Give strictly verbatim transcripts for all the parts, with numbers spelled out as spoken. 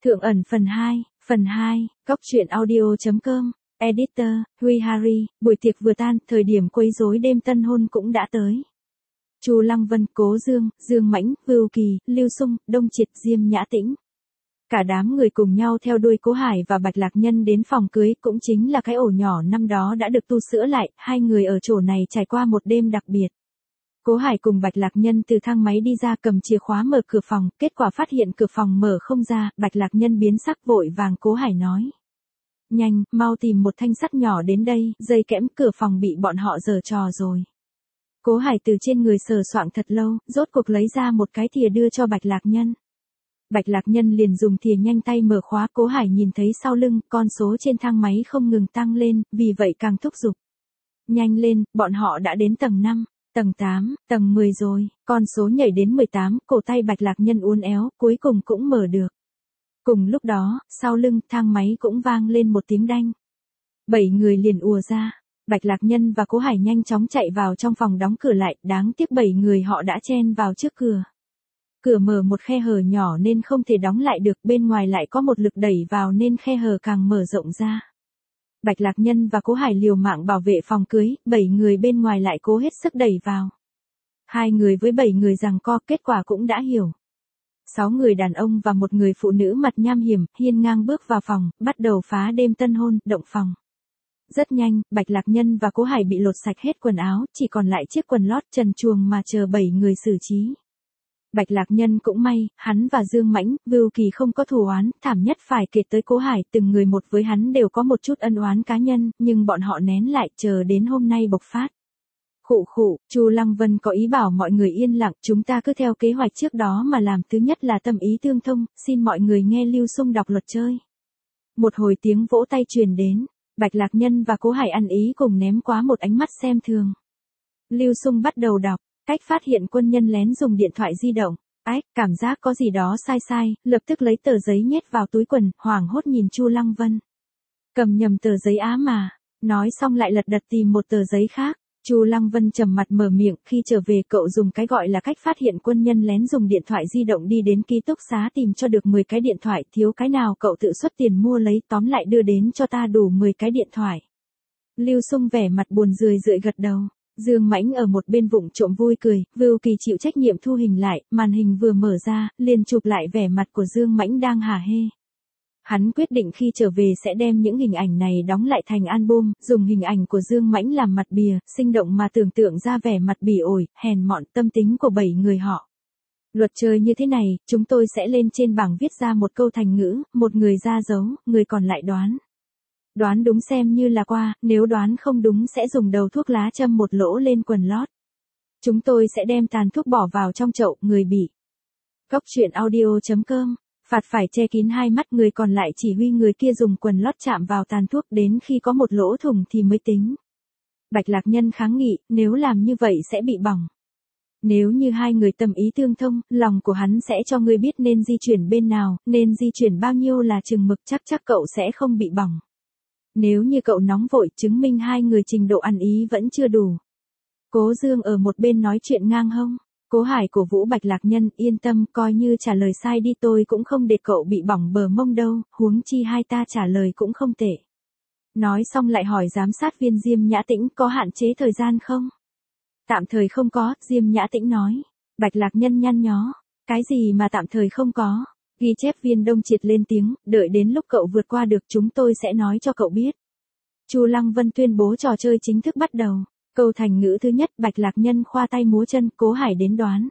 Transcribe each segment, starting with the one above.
Thượng ẩn phần hai, phần hai, góc truyện audio chấm com, Editor, Huy Harry, buổi tiệc vừa tan, thời điểm quấy rối đêm tân hôn cũng đã tới. Chu Lăng Vân, Cố Dương, Dương Mãnh, Vưu Kỳ, Lưu Xung, Đông Triệt, Diêm Nhã Tĩnh. Cả đám người cùng nhau theo đuôi Cố Hải và Bạch Lạc Nhân đến phòng cưới, cũng chính là cái ổ nhỏ năm đó đã được tu sửa lại, hai người ở chỗ này trải qua một đêm đặc biệt. Cố Hải cùng Bạch Lạc Nhân từ thang máy đi ra cầm chìa khóa mở cửa phòng, kết quả phát hiện cửa phòng mở không ra, Bạch Lạc Nhân biến sắc vội vàng Cố Hải nói. Nhanh, mau tìm một thanh sắt nhỏ đến đây, dây kẽm cửa phòng bị bọn họ giở trò rồi. Cố Hải từ trên người sờ soạng thật lâu, rốt cuộc lấy ra một cái thìa đưa cho Bạch Lạc Nhân. Bạch Lạc Nhân liền dùng thìa nhanh tay mở khóa, Cố Hải nhìn thấy sau lưng, con số trên thang máy không ngừng tăng lên, vì vậy càng thúc giục. Nhanh lên, bọn họ đã đến tầng năm. Tầng tám, tầng mười rồi, con số nhảy đến mười tám, cổ tay Bạch Lạc Nhân uốn éo, cuối cùng cũng mở được. Cùng lúc đó, sau lưng, thang máy cũng vang lên một tiếng đanh. Bảy người liền ùa ra, Bạch Lạc Nhân và Cố Hải nhanh chóng chạy vào trong phòng đóng cửa lại, đáng tiếc bảy người họ đã chen vào trước cửa. Cửa mở một khe hở nhỏ nên không thể đóng lại được, bên ngoài lại có một lực đẩy vào nên khe hở càng mở rộng ra. Bạch Lạc Nhân và Cố Hải liều mạng bảo vệ phòng cưới, bảy người bên ngoài lại cố hết sức đẩy vào. Hai người với bảy người giằng co, kết quả cũng đã hiểu. Sáu người đàn ông và một người phụ nữ mặt nham hiểm, hiên ngang bước vào phòng, bắt đầu phá đêm tân hôn, động phòng. Rất nhanh, Bạch Lạc Nhân và Cố Hải bị lột sạch hết quần áo, chỉ còn lại chiếc quần lót trần truồng mà chờ bảy người xử trí. Bạch Lạc Nhân cũng may, hắn và Dương Mãnh, Vưu Kỳ không có thù oán, thảm nhất phải kể tới Cố Hải, từng người một với hắn đều có một chút ân oán cá nhân, nhưng bọn họ nén lại, chờ đến hôm nay bộc phát. Khụ khụ, Chu Lăng Vân có ý bảo mọi người yên lặng, chúng ta cứ theo kế hoạch trước đó mà làm, thứ nhất là tâm ý tương thông, xin mọi người nghe Lưu Xung đọc luật chơi. Một hồi tiếng vỗ tay truyền đến, Bạch Lạc Nhân và Cố Hải ăn ý cùng ném quá một ánh mắt xem thường. Lưu Xung bắt đầu đọc. Cách phát hiện quân nhân lén dùng điện thoại di động. Ách, cảm giác có gì đó sai sai, lập tức lấy tờ giấy nhét vào túi quần, hoảng hốt nhìn Chu Lăng Vân. Cầm nhầm tờ giấy á mà, nói xong lại lật đật tìm một tờ giấy khác. Chu Lăng Vân trầm mặt mở miệng, khi trở về cậu dùng cái gọi là cách phát hiện quân nhân lén dùng điện thoại di động đi đến ký túc xá tìm cho được mười cái điện thoại, thiếu cái nào cậu tự xuất tiền mua lấy, tóm lại đưa đến cho ta đủ mười cái điện thoại. Lưu Xung vẻ mặt buồn rười rượi gật đầu. Dương Mãnh ở một bên vụng trộm vui cười, Vưu Kỳ chịu trách nhiệm thu hình lại, màn hình vừa mở ra, liền chụp lại vẻ mặt của Dương Mãnh đang hả hê. Hắn quyết định khi trở về sẽ đem những hình ảnh này đóng lại thành album, dùng hình ảnh của Dương Mãnh làm mặt bìa, sinh động mà tưởng tượng ra vẻ mặt bỉ ổi, hèn mọn tâm tính của bảy người họ. Luật chơi như thế này, chúng tôi sẽ lên trên bảng viết ra một câu thành ngữ, một người ra dấu, người còn lại đoán. Đoán đúng xem như là qua, nếu đoán không đúng sẽ dùng đầu thuốc lá châm một lỗ lên quần lót. Chúng tôi sẽ đem tàn thuốc bỏ vào trong chậu, người bị. Góc truyện audio chấm com, phạt phải che kín hai mắt, người còn lại chỉ huy người kia dùng quần lót chạm vào tàn thuốc đến khi có một lỗ thủng thì mới tính. Bạch Lạc Nhân kháng nghị, nếu làm như vậy sẽ bị bỏng. Nếu như hai người tâm ý tương thông, lòng của hắn sẽ cho ngươi biết nên di chuyển bên nào, nên di chuyển bao nhiêu là chừng mực, chắc chắc cậu sẽ không bị bỏng. Nếu như cậu nóng vội, chứng minh hai người trình độ ăn ý vẫn chưa đủ. Cố Dương ở một bên nói chuyện ngang hông. Cố Hải cổ vũ Bạch Lạc Nhân, yên tâm, coi như trả lời sai đi, tôi cũng không để cậu bị bỏng bờ mông đâu, huống chi hai ta trả lời cũng không tệ. Nói xong lại hỏi giám sát viên Diêm Nhã Tĩnh có hạn chế thời gian không? Tạm thời không có, Diêm Nhã Tĩnh nói. Bạch Lạc Nhân nhăn nhó. Cái gì mà tạm thời không có? Ghi chép viên Đông Triệt lên tiếng, đợi đến lúc cậu vượt qua được chúng tôi sẽ nói cho cậu biết. Chu Lăng Vân tuyên bố trò chơi chính thức bắt đầu. Câu thành ngữ thứ nhất, Bạch Lạc Nhân khoa tay múa chân, Cố Hải đến đoán.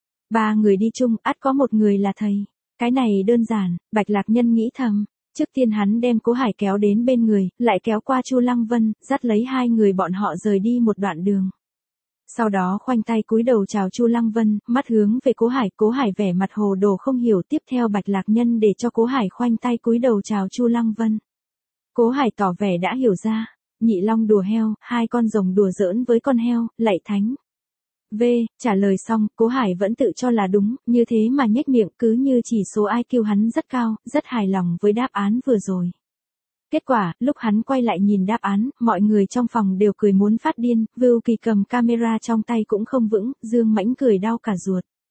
Ba người đi chung, ắt có một người là thầy. Cái này đơn giản, Bạch Lạc Nhân nghĩ thầm. Trước tiên hắn đem Cố Hải kéo đến bên người, lại kéo qua Chu Lăng Vân, dắt lấy hai người bọn họ rời đi một đoạn đường. Sau đó khoanh tay cúi đầu chào Chu Lăng Vân, mắt hướng về Cố Hải, Cố Hải vẻ mặt hồ đồ không hiểu, tiếp theo Bạch Lạc Nhân để cho Cố Hải khoanh tay cúi đầu chào Chu Lăng Vân. Cố Hải tỏ vẻ đã hiểu ra, nhị long đùa heo, hai con rồng đùa giỡn với con heo, lạy thánh. V, trả lời xong, Cố Hải vẫn tự cho là đúng, như thế mà nhếch miệng, cứ như chỉ số i kiu hắn rất cao, rất hài lòng với đáp án vừa rồi. Kết quả, lúc hắn quay lại nhìn đáp án, mọi người trong phòng đều cười muốn phát điên, Vưu Kỳ cầm camera trong tay cũng không vững, Dương Mãnh cười đau cả ruột.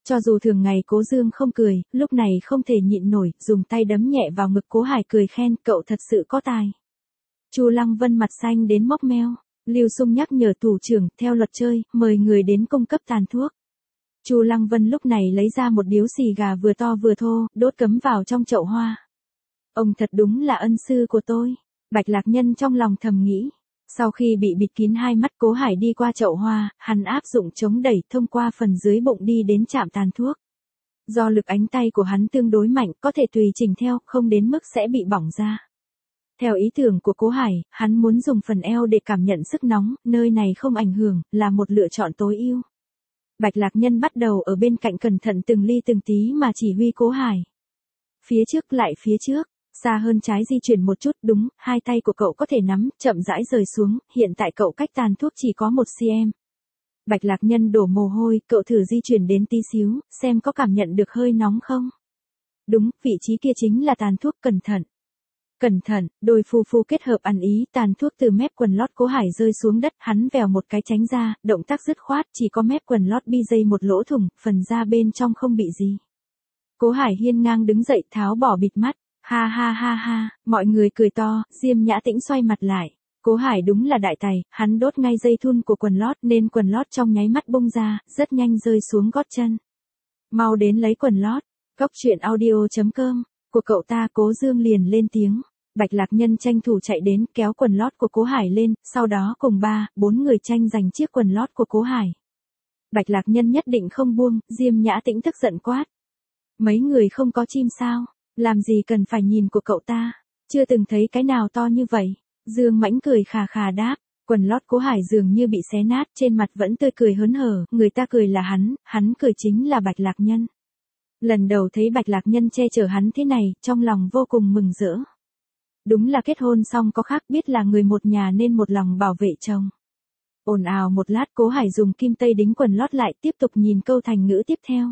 Cho dù thường ngày Cố Dương không cười, lúc này không thể nhịn nổi, dùng tay đấm nhẹ vào ngực Cố Hải cười khen, cậu thật sự có tài. Chu Lăng Vân mặt xanh đến mốc meo. Lưu Xung nhắc nhở thủ trưởng, theo luật chơi, mời người đến cung cấp tàn thuốc. Chu Lăng Vân lúc này lấy ra một điếu xì gà vừa to vừa thô, đốt cắm vào trong chậu hoa. Ông thật đúng là ân sư của tôi. Bạch Lạc Nhân trong lòng thầm nghĩ. Sau khi bị bịt kín hai mắt, Cố Hải đi qua chậu hoa, hắn áp dụng chống đẩy thông qua phần dưới bụng đi đến chạm tàn thuốc. Do lực ánh tay của hắn tương đối mạnh, có thể tùy chỉnh theo, không đến mức sẽ bị bỏng ra. Theo ý tưởng của Cố Hải, hắn muốn dùng phần eo để cảm nhận sức nóng, nơi này không ảnh hưởng, là một lựa chọn tối ưu. Bạch Lạc Nhân bắt đầu ở bên cạnh cẩn thận từng ly từng tí mà chỉ huy Cố Hải. Phía trước lại phía trước, xa hơn trái di chuyển một chút, đúng, hai tay của cậu có thể nắm, chậm rãi rời xuống, hiện tại cậu cách tàn thuốc chỉ có một xăng-ti-mét. Bạch Lạc Nhân đổ mồ hôi, cậu thử di chuyển đến tí xíu, xem có cảm nhận được hơi nóng không. Đúng, vị trí kia chính là tàn thuốc, cẩn thận. Cẩn thận, đôi phu phu kết hợp ăn ý, tàn thuốc từ mép quần lót Cố Hải rơi xuống đất, hắn vèo một cái tránh ra, động tác dứt khoát, chỉ có mép quần lót bi dây một lỗ thủng, phần da bên trong không bị gì. Cố Hải hiên ngang đứng dậy, tháo bỏ bịt mắt, ha ha ha ha, mọi người cười to, Diêm Nhã Tĩnh xoay mặt lại. Cố Hải đúng là đại tài, hắn đốt ngay dây thun của quần lót nên quần lót trong nháy mắt bung ra, rất nhanh rơi xuống gót chân. Mau đến lấy quần lót, góc truyện audio chấm com. Của cậu ta. Cố Dương liền lên tiếng. Bạch Lạc Nhân tranh thủ chạy đến, kéo quần lót của Cố Hải lên, sau đó cùng ba, bốn người tranh giành chiếc quần lót của Cố Hải. Bạch Lạc Nhân nhất định không buông, Diêm Nhã Tĩnh tức giận quát. Mấy người không có chim sao, làm gì cần phải nhìn của cậu ta, chưa từng thấy cái nào to như vậy. Dương Mãnh cười khà khà đáp, quần lót Cố Hải dường như bị xé nát, trên mặt vẫn tươi cười hớn hở, người ta cười là hắn, hắn cười chính là Bạch Lạc Nhân. Lần đầu thấy Bạch Lạc Nhân che chở hắn thế này, trong lòng vô cùng mừng rỡ. Đúng là kết hôn xong có khác, biết là người một nhà nên một lòng bảo vệ chồng. Ồn ào một lát, Cố Hải dùng kim tây đính quần lót lại, tiếp tục nhìn câu thành ngữ tiếp theo.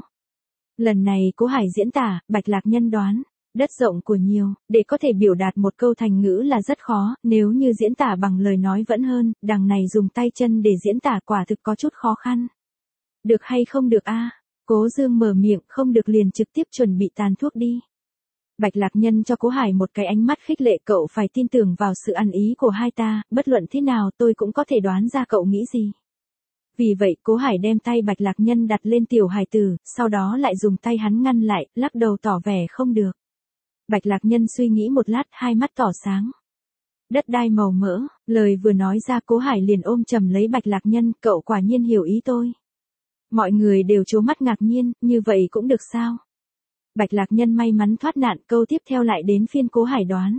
Lần này Cố Hải diễn tả, Bạch Lạc Nhân đoán, đất rộng của nhiều, để có thể biểu đạt một câu thành ngữ là rất khó, nếu như diễn tả bằng lời nói vẫn hơn, đằng này dùng tay chân để diễn tả quả thực có chút khó khăn. Được hay không được a? Cố Dương mở miệng, không được liền trực tiếp chuẩn bị tàn thuốc đi. Bạch Lạc Nhân cho Cố Hải một cái ánh mắt khích lệ, cậu phải tin tưởng vào sự ăn ý của hai ta, bất luận thế nào tôi cũng có thể đoán ra cậu nghĩ gì. Vì vậy Cố Hải đem tay Bạch Lạc Nhân đặt lên tiểu hài tử, sau đó lại dùng tay hắn ngăn lại, lắc đầu tỏ vẻ không được. Bạch Lạc Nhân suy nghĩ một lát, hai mắt tỏ sáng. Đất đai màu mỡ, lời vừa nói ra Cố Hải liền ôm chầm lấy Bạch Lạc Nhân, cậu quả nhiên hiểu ý tôi. Mọi người đều trố mắt ngạc nhiên, như vậy cũng được sao? Bạch Lạc Nhân may mắn thoát nạn, câu tiếp theo lại đến phiên Cố Hải đoán.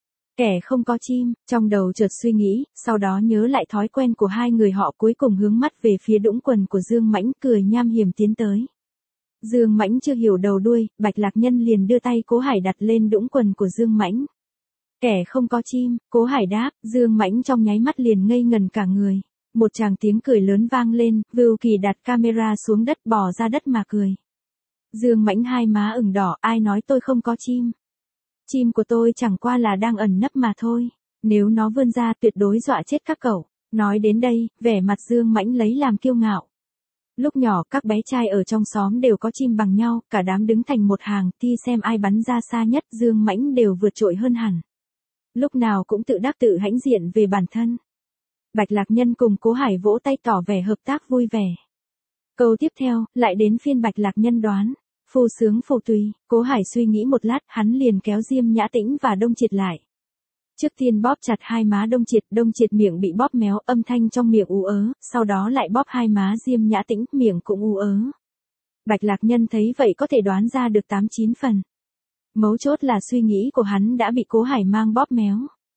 Kẻ không có chim, trong đầu chợt suy nghĩ, sau đó nhớ lại thói quen của hai người họ, cuối cùng hướng mắt về phía đũng quần của Dương Mãnh, cười nham hiểm tiến tới. Dương Mãnh chưa hiểu đầu đuôi, Bạch Lạc Nhân liền đưa tay Cố Hải đặt lên đũng quần của Dương Mãnh. Kẻ không có chim, Cố Hải đáp, Dương Mãnh trong nháy mắt liền ngây ngần cả người. Một tràng tiếng cười lớn vang lên, Vưu Kỳ đặt camera xuống đất, bò ra đất mà cười. Dương Mãnh hai má ửng đỏ, ai nói tôi không có chim? Chim của tôi chẳng qua là đang ẩn nấp mà thôi. Nếu nó vươn ra tuyệt đối dọa chết các cậu. Nói đến đây, vẻ mặt Dương Mãnh lấy làm kiêu ngạo. Lúc nhỏ các bé trai ở trong xóm đều có chim bằng nhau, cả đám đứng thành một hàng, thi xem ai bắn ra xa nhất, Dương Mãnh đều vượt trội hơn hẳn. Lúc nào cũng tự đắc tự hãnh diện về bản thân. Bạch Lạc Nhân cùng Cố Hải vỗ tay tỏ vẻ hợp tác vui vẻ. Câu tiếp theo, lại đến phiên Bạch Lạc Nhân đoán. Phu sướng phù tùy, Cố Hải suy nghĩ một lát, hắn liền kéo Diêm Nhã Tĩnh và Đông Triệt lại. Trước tiên bóp chặt hai má Đông Triệt, Đông Triệt miệng bị bóp méo, âm thanh trong miệng ú ớ, sau đó lại bóp hai má Diêm Nhã Tĩnh, miệng cũng ú ớ. Bạch Lạc Nhân thấy vậy có thể đoán ra được tám chín phần. Mấu chốt là suy nghĩ của hắn đã bị Cố Hải mang bóp méo.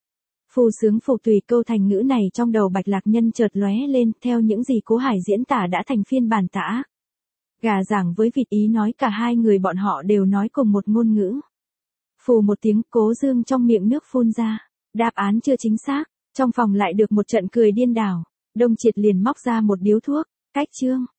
Phu sướng phù tùy, câu thành ngữ này trong đầu Bạch Lạc Nhân chợt lóe lên, theo những gì Cố Hải diễn tả đã thành phiên bản tả. Gà giảng với vịt, ý nói cả hai người bọn họ đều nói cùng một ngôn ngữ. Phù một tiếng, Cố Dương trong miệng nước phun ra. Đáp án chưa chính xác, trong phòng lại được một trận cười điên đảo. Đông Triệt liền móc ra một điếu thuốc, cách chương.